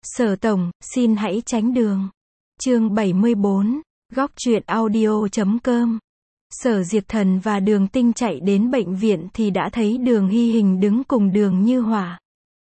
Sở tổng, xin hãy tránh đường. Chương 74, góc truyện audio.com. Sở Diệp Thần và Đường Tinh chạy đến bệnh viện thì đã thấy Đường Hy Hình đứng cùng Đường Như Họa.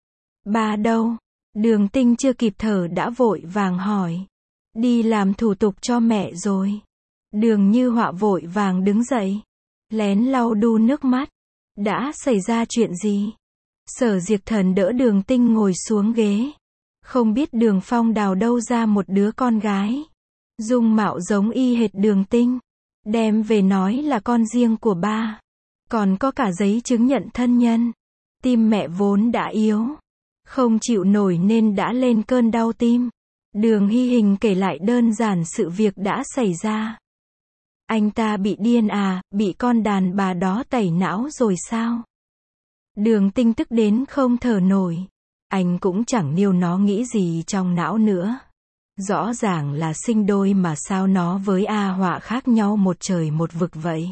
Ba đâu? Đường Tinh chưa kịp thở đã vội vàng hỏi. Đi làm thủ tục cho mẹ rồi. Đường Như Họa vội vàng đứng dậy, lén lau đu nước mắt. Đã xảy ra chuyện gì? Sở Diệp Thần đỡ Đường Tinh ngồi xuống ghế. Không biết Đường Phong đào đâu ra một đứa con gái, dung mạo giống y hệt Đường Tinh, đem về nói là con riêng của ba, còn có cả giấy chứng nhận thân nhân. Tim mẹ vốn đã yếu, không chịu nổi nên đã lên cơn đau tim. Đường Hy Hình kể lại đơn giản sự việc đã xảy ra. Anh ta bị điên à, bị con đàn bà đó tẩy não rồi sao? Đường Tinh tức đến không thở nổi. Anh cũng chẳng niêu nó nghĩ gì trong não nữa. Rõ ràng là sinh đôi mà sao nó với A Họa khác nhau một trời một vực vậy.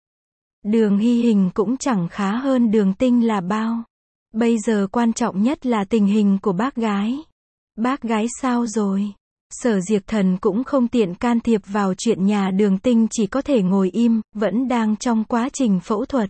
Đường Hy Hình cũng chẳng khá hơn Đường Tinh là bao. Bây giờ quan trọng nhất là tình hình của bác gái. Bác gái sao rồi? Sở Diệp Thần cũng không tiện can thiệp vào chuyện nhà Đường Tinh, chỉ có thể ngồi im, vẫn đang trong quá trình phẫu thuật.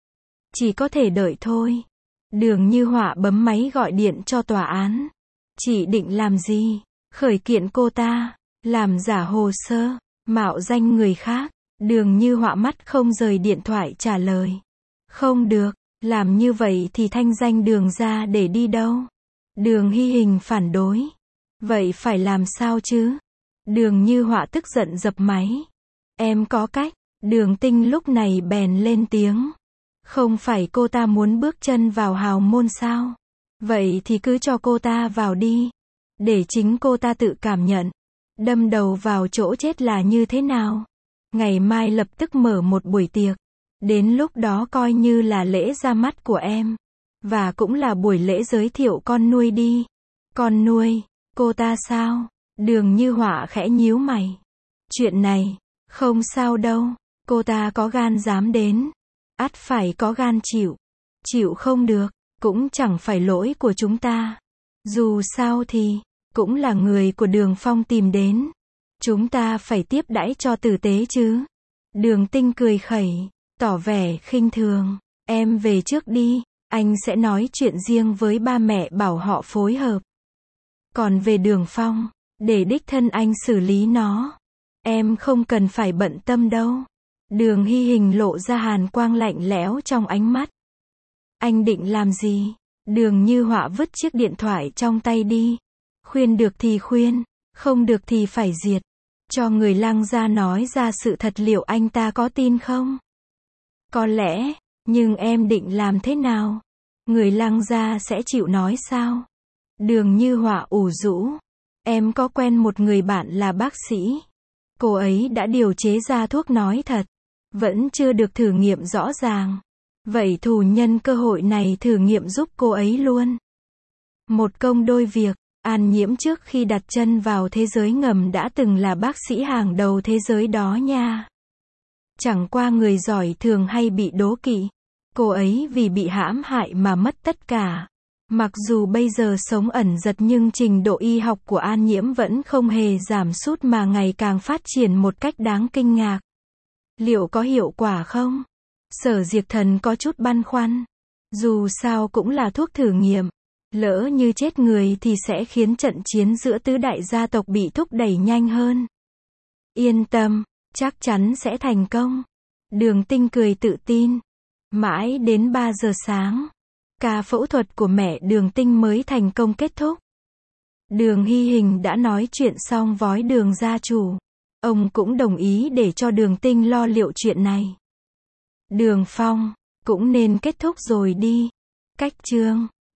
Chỉ có thể đợi thôi. Đường Như Họa bấm máy gọi điện cho tòa án. Chị định làm gì? Khởi kiện cô ta, làm giả hồ sơ, mạo danh người khác. Đường Như Họa mắt không rời điện thoại trả lời. Không được, làm như vậy thì thanh danh Đường ra để đi đâu? Đường Hy Hình phản đối. Vậy phải làm sao chứ? Đường Như Họa tức giận dập máy. Em có cách. Đường Tinh lúc này bèn lên tiếng. Không phải cô ta muốn bước chân vào hào môn sao? Vậy thì cứ cho cô ta vào đi. Để chính cô ta tự cảm nhận. Đâm đầu vào chỗ chết là như thế nào? Ngày mai lập tức mở một buổi tiệc. Đến lúc đó coi như là lễ ra mắt của em. Và cũng là buổi lễ giới thiệu con nuôi đi. Con nuôi? Cô ta sao? Đường Như Họa khẽ nhíu mày. Chuyện này, không sao đâu. Cô ta có gan dám đến. Ắt phải có gan chịu. Chịu không được, cũng chẳng phải lỗi của chúng ta. Dù sao thì, cũng là người của Đường Phong tìm đến. Chúng ta phải tiếp đãi cho tử tế chứ. Đường Tinh cười khẩy, tỏ vẻ khinh thường. Em về trước đi, anh sẽ nói chuyện riêng với ba mẹ bảo họ phối hợp. Còn về Đường Phong, để đích thân anh xử lý nó. Em không cần phải bận tâm đâu. Đường Hy Hình lộ ra hàn quang lạnh lẽo trong ánh mắt. Anh định làm gì? Đường Như Họa vứt chiếc điện thoại trong tay đi. Khuyên được thì khuyên, không được thì phải diệt. Cho người Lăng gia nói ra sự thật, liệu anh ta có tin không? Có lẽ, nhưng em định làm thế nào? Người Lăng gia sẽ chịu nói sao? Đường Như Họa ủ rũ. Em có quen một người bạn là bác sĩ. Cô ấy đã điều chế ra thuốc nói thật. Vẫn chưa được thử nghiệm rõ ràng. Vậy thù nhân cơ hội này thử nghiệm giúp cô ấy luôn. Một công đôi việc. An Nhiễm trước khi đặt chân vào thế giới ngầm đã từng là bác sĩ hàng đầu thế giới đó nha. Chẳng qua người giỏi thường hay bị đố kỵ. Cô ấy vì bị hãm hại mà mất tất cả. Mặc dù bây giờ sống ẩn giật nhưng trình độ y học của An Nhiễm vẫn không hề giảm sút mà ngày càng phát triển một cách đáng kinh ngạc. Liệu có hiệu quả không? Sở Diệp Thần có chút băn khoăn. Dù sao cũng là thuốc thử nghiệm. Lỡ như chết người thì sẽ khiến trận chiến giữa tứ đại gia tộc bị thúc đẩy nhanh hơn. Yên tâm, chắc chắn sẽ thành công. Đường Tinh cười tự tin. Mãi đến 3 giờ sáng, ca phẫu thuật của mẹ Đường Tinh mới thành công kết thúc. Đường Hy Hình đã nói chuyện xong với Đường gia chủ. Ông cũng đồng ý để cho Đường Tinh lo liệu chuyện này. Đường Phong, cũng nên kết thúc rồi đi. Cách chương